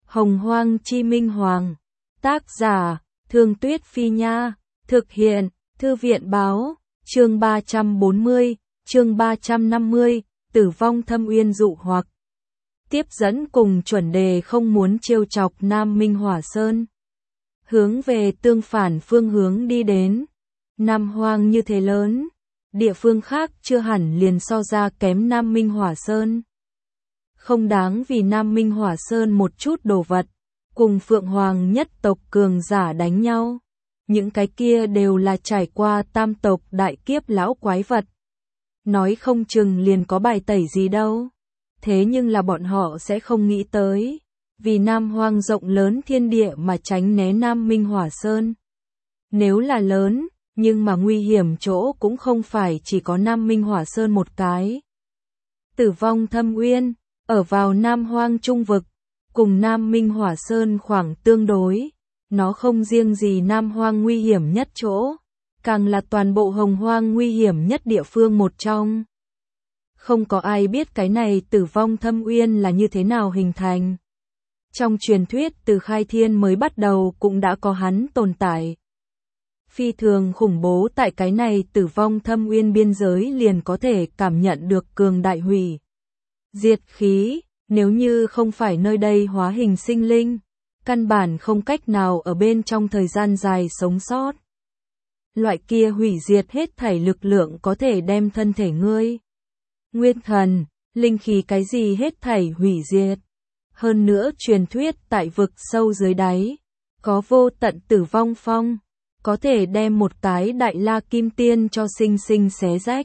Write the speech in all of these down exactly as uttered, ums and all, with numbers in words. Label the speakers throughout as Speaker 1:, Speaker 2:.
Speaker 1: Hồng Hoang Chi Minh Hoàng. Tác giả, Thương Tuyết Phi Nha. Thực hiện, Thư viện Báo. Chương ba trăm bốn mươi, chương ba trăm năm mươi, Tử vong thâm uyên dụ hoặc. Tiếp dẫn cùng chuẩn đề không muốn trêu chọc Nam Minh Hỏa Sơn. Hướng về tương phản phương hướng đi đến. Nam Hoang như thế lớn, địa phương khác chưa hẳn liền so ra kém Nam Minh Hỏa Sơn. Không đáng vì Nam Minh Hỏa Sơn một chút đồ vật, cùng Phượng Hoàng nhất tộc cường giả đánh nhau. Những cái kia đều là trải qua tam tộc đại kiếp lão quái vật. Nói không chừng liền có bài tẩy gì đâu. Thế nhưng là bọn họ sẽ không nghĩ tới, vì Nam Hoang rộng lớn thiên địa mà tránh né Nam Minh Hỏa Sơn. Nếu là lớn, nhưng mà nguy hiểm chỗ cũng không phải chỉ có Nam Minh Hỏa Sơn một cái. Tử vong thâm uyên, ở vào Nam Hoang trung vực, cùng Nam Minh Hỏa Sơn khoảng tương đối. Nó không riêng gì Nam Hoang nguy hiểm nhất chỗ, càng là toàn bộ Hồng Hoang nguy hiểm nhất địa phương một trong. Không có ai biết cái này tử vong thâm uyên là như thế nào hình thành. Trong truyền thuyết từ khai thiên mới bắt đầu cũng đã có hắn tồn tại. Phi thường khủng bố tại cái này tử vong thâm uyên biên giới liền có thể cảm nhận được cường đại hủy diệt khí, nếu như không phải nơi đây hóa hình sinh linh, căn bản không cách nào ở bên trong thời gian dài sống sót. Loại kia hủy diệt hết thảy lực lượng có thể đem thân thể ngươi, nguyên thần, linh khí cái gì hết thảy hủy diệt. Hơn nữa truyền thuyết tại vực sâu dưới đáy, có vô tận tử vong phong, có thể đem một cái đại la kim tiên cho sinh sinh xé rách.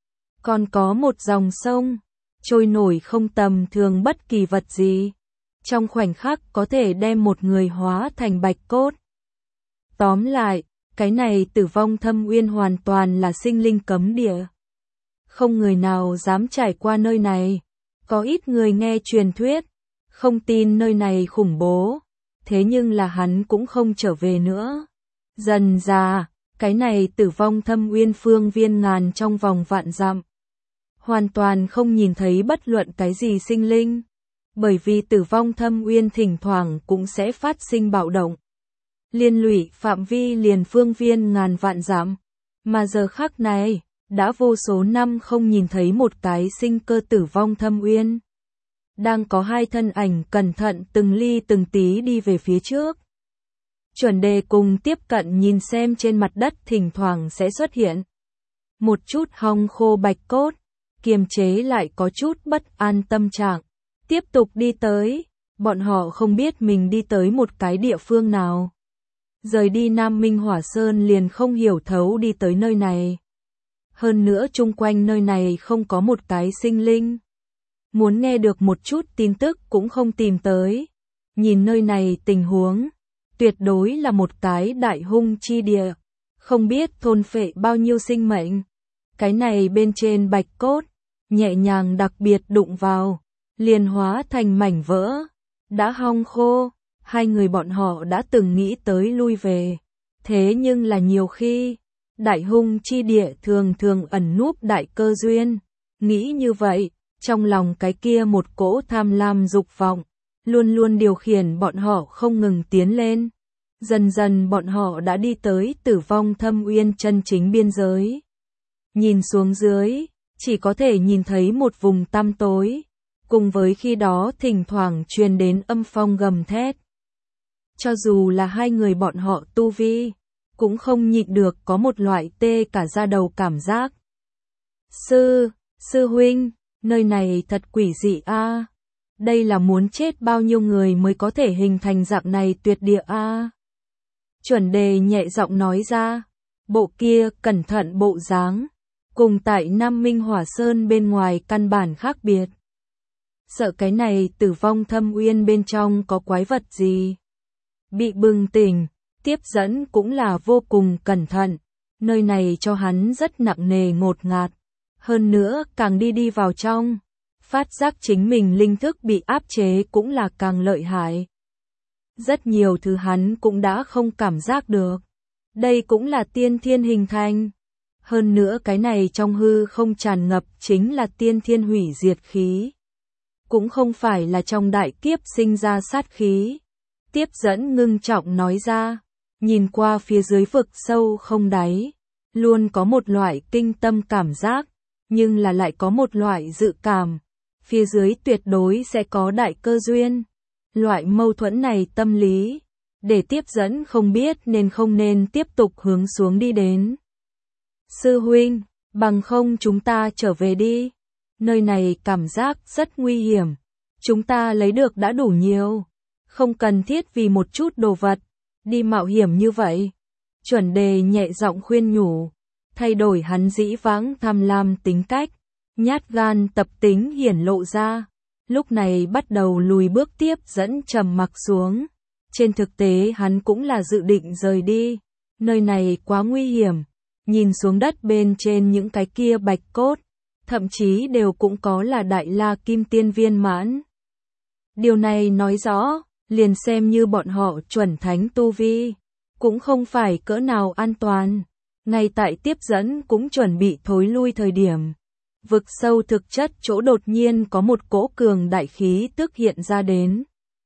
Speaker 1: Còn có một dòng sông, trôi nổi không tầm thường bất kỳ vật gì. Trong khoảnh khắc có thể đem một người hóa thành bạch cốt. Tóm lại, cái này tử vong thâm uyên hoàn toàn là sinh linh cấm địa. Không người nào dám trải qua nơi này. Có ít người nghe truyền thuyết, không tin nơi này khủng bố. Thế nhưng là hắn cũng không trở về nữa. Dần dà, cái này tử vong thâm uyên phương viên ngàn trong vòng vạn dặm. Hoàn toàn không nhìn thấy bất luận cái gì sinh linh. Bởi vì tử vong thâm uyên thỉnh thoảng cũng sẽ phát sinh bạo động. Liên lụy phạm vi liền phương viên ngàn vạn dặm. Mà giờ khắc này, đã vô số năm không nhìn thấy một cái sinh cơ tử vong thâm uyên. Đang có hai thân ảnh cẩn thận từng ly từng tí đi về phía trước. Chuẩn đề cùng tiếp cận nhìn xem trên mặt đất thỉnh thoảng sẽ xuất hiện một chút hong khô bạch cốt, kiềm chế lại có chút bất an tâm trạng. Tiếp tục đi tới, bọn họ không biết mình đi tới một cái địa phương nào. Rời đi Nam Minh Hỏa Sơn liền không hiểu thấu đi tới nơi này. Hơn nữa chung quanh nơi này không có một cái sinh linh. Muốn nghe được một chút tin tức cũng không tìm tới. Nhìn nơi này tình huống, tuyệt đối là một cái đại hung chi địa. Không biết thôn phệ bao nhiêu sinh mệnh. Cái này bên trên bạch cốt, nhẹ nhàng đặc biệt đụng vào, liền hóa thành mảnh vỡ, đã hong khô. Hai người bọn họ đã từng nghĩ tới lui về. Thế nhưng là nhiều khi, đại hung chi địa thường thường ẩn núp đại cơ duyên. Nghĩ như vậy, trong lòng cái kia một cỗ tham lam dục vọng, luôn luôn điều khiển bọn họ không ngừng tiến lên. Dần dần bọn họ đã đi tới tử vong thâm uyên chân chính biên giới. Nhìn xuống dưới, chỉ có thể nhìn thấy một vùng tăm tối, cùng với khi đó thỉnh thoảng truyền đến âm phong gầm thét. Cho dù là hai người bọn họ tu vi, cũng không nhịn được có một loại tê cả da đầu cảm giác. Sư, sư huynh, nơi này thật quỷ dị a. Đây là muốn chết bao nhiêu người mới có thể hình thành dạng này tuyệt địa a. Chuẩn đề nhẹ giọng nói ra, bộ kia cẩn thận bộ dáng, cùng tại Nam Minh Hỏa Sơn bên ngoài căn bản khác biệt. Sợ cái này tử vong thâm uyên bên trong có quái vật gì. Bị bừng tỉnh, tiếp dẫn cũng là vô cùng cẩn thận. Nơi này cho hắn rất nặng nề ngột ngạt. Hơn nữa càng đi đi vào trong, phát giác chính mình linh thức bị áp chế cũng là càng lợi hại. Rất nhiều thứ hắn cũng đã không cảm giác được. Đây cũng là tiên thiên hình thành. Hơn nữa cái này trong hư không tràn ngập chính là tiên thiên hủy diệt khí. cũng không phải là trong đại kiếp sinh ra sát khí. Tiếp dẫn ngưng trọng nói ra, nhìn qua phía dưới vực sâu không đáy, luôn có một loại kinh tâm cảm giác, nhưng là lại có một loại dự cảm, phía dưới tuyệt đối sẽ có đại cơ duyên. Loại mâu thuẫn này tâm lý, để tiếp dẫn không biết nên không nên tiếp tục hướng xuống đi đến. Sư huynh, bằng không chúng ta trở về đi. Nơi này cảm giác rất nguy hiểm. Chúng ta lấy được đã đủ nhiều. Không cần thiết vì một chút đồ vật, đi mạo hiểm như vậy. Chuẩn đề nhẹ giọng khuyên nhủ, thay đổi hắn dĩ vãng tham lam tính cách, nhát gan tập tính hiển lộ ra. Lúc này bắt đầu lùi bước tiếp dẫn trầm mặc xuống. Trên thực tế hắn cũng là dự định rời đi. Nơi này quá nguy hiểm. Nhìn xuống đất bên trên những cái kia bạch cốt, thậm chí đều cũng có là đại la kim tiên viên mãn. Điều này nói rõ, liền xem như bọn họ chuẩn thánh tu vi, cũng không phải cỡ nào an toàn. Ngay tại tiếp dẫn cũng chuẩn bị thối lui thời điểm. Vực sâu thực chất chỗ đột nhiên có một cỗ cường đại khí tức hiện ra đến.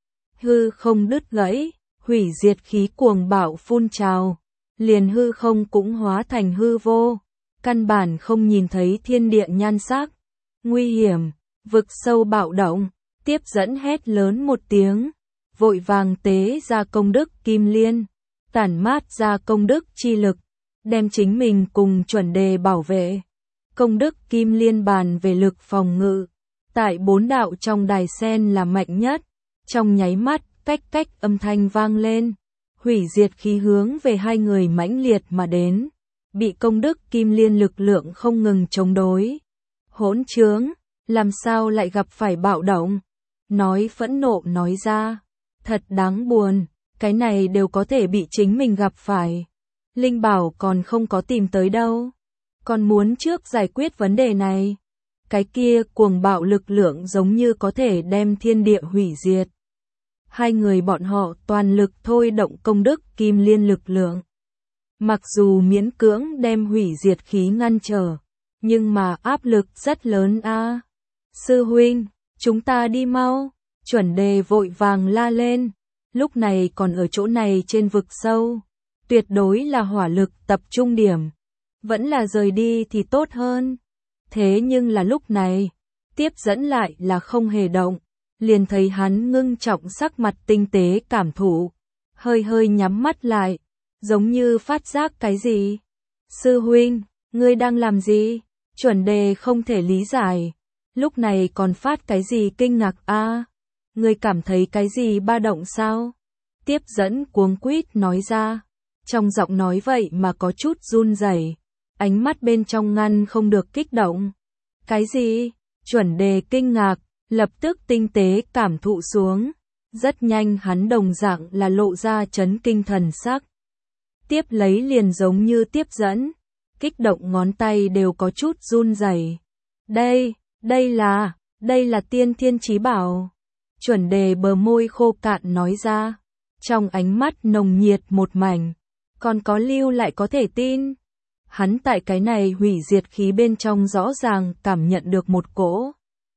Speaker 1: Hư không đứt gãy, hủy diệt khí cuồng bạo phun trào. Liền hư không cũng hóa thành hư vô, căn bản không nhìn thấy thiên địa nhan sắc. Nguy hiểm, vực sâu bạo động, tiếp dẫn hét lớn một tiếng, vội vàng tế ra công đức kim liên, tản mát ra công đức chi lực, đem chính mình cùng chuẩn đề bảo vệ. Công đức kim liên bàn về lực phòng ngự, tại bốn đạo trong đài sen là mạnh nhất, trong nháy mắt cách cách âm thanh vang lên. Hủy diệt khí hướng về hai người mãnh liệt mà đến, bị công đức kim liên lực lượng không ngừng chống đối. Hỗn trướng, làm sao lại gặp phải bạo động? Nói phẫn nộ nói ra, thật đáng buồn, cái này đều có thể bị chính mình gặp phải. Linh bảo còn không có tìm tới đâu, còn muốn trước giải quyết vấn đề này. Cái kia cuồng bạo lực lượng giống như có thể đem thiên địa hủy diệt. Hai người bọn họ toàn lực thôi động công đức kim liên lực lượng. Mặc dù miễn cưỡng đem hủy diệt khí ngăn trở, nhưng mà áp lực rất lớn a. À. Sư huynh, chúng ta đi mau. Chuẩn đề vội vàng la lên. Lúc này còn ở chỗ này trên vực sâu, tuyệt đối là hỏa lực tập trung điểm. Vẫn là rời đi thì tốt hơn. Thế nhưng là lúc này, tiếp dẫn lại là không hề động. Liền thấy hắn ngưng trọng sắc mặt tinh tế cảm thụ, hơi hơi nhắm mắt lại, giống như phát giác cái gì. Sư huynh, ngươi đang làm gì? Chuẩn đề không thể lý giải, lúc này còn phát cái gì kinh ngạc a? À, ngươi cảm thấy cái gì ba động sao? Tiếp dẫn cuống quýt nói ra, trong giọng nói vậy mà có chút run rẩy, ánh mắt bên trong ngăn không được kích động. Cái gì? Chuẩn đề kinh ngạc, lập tức tinh tế cảm thụ xuống, rất nhanh hắn đồng dạng là lộ ra chấn kinh thần sắc. Tiếp lấy liền giống như tiếp dẫn, kích động ngón tay đều có chút run rẩy. Đây, đây là, đây là tiên thiên chí bảo. Chuẩn đề bờ môi khô cạn nói ra, trong ánh mắt nồng nhiệt một mảnh, còn có lưu lại có thể tin. Hắn tại cái này hủy diệt khí bên trong rõ ràng cảm nhận được một cỗ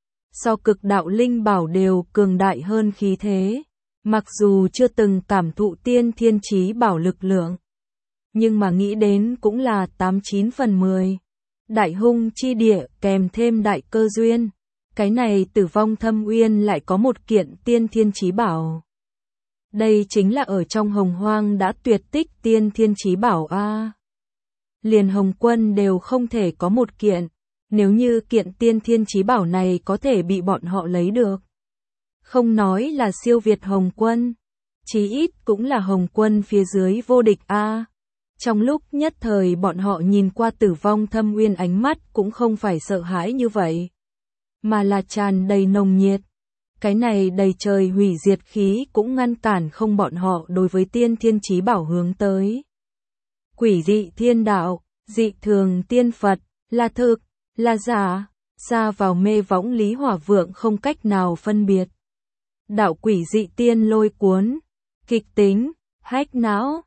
Speaker 1: so cực đạo linh bảo đều cường đại hơn khí thế, mặc dù chưa từng cảm thụ tiên thiên chí bảo lực lượng, nhưng mà nghĩ đến cũng là tám chín phần mười. Đại hung chi địa kèm thêm đại cơ duyên, cái này Tử Vong Thâm Uyên lại có một kiện tiên thiên chí bảo. Đây chính là ở trong Hồng Hoang đã tuyệt tích tiên thiên chí bảo a. Liền Hồng Quân đều không thể có một kiện. Nếu như kiện tiên thiên chí bảo này có thể bị bọn họ lấy được, không nói là siêu việt Hồng Quân, chí ít cũng là Hồng Quân phía dưới vô địch a. À, trong lúc nhất thời bọn họ nhìn qua Tử Vong Thâm Uyên ánh mắt cũng không phải sợ hãi như vậy, mà là tràn đầy nồng nhiệt. Cái này đầy trời hủy diệt khí cũng ngăn cản không bọn họ đối với tiên thiên chí bảo hướng tới. Quỷ dị thiên đạo, dị thường tiên Phật, là thực, là giả, xa vào mê võng Lý Hỏa Vượng không cách nào phân biệt. Đạo quỷ dị tiên lôi cuốn, kịch tính, hách não,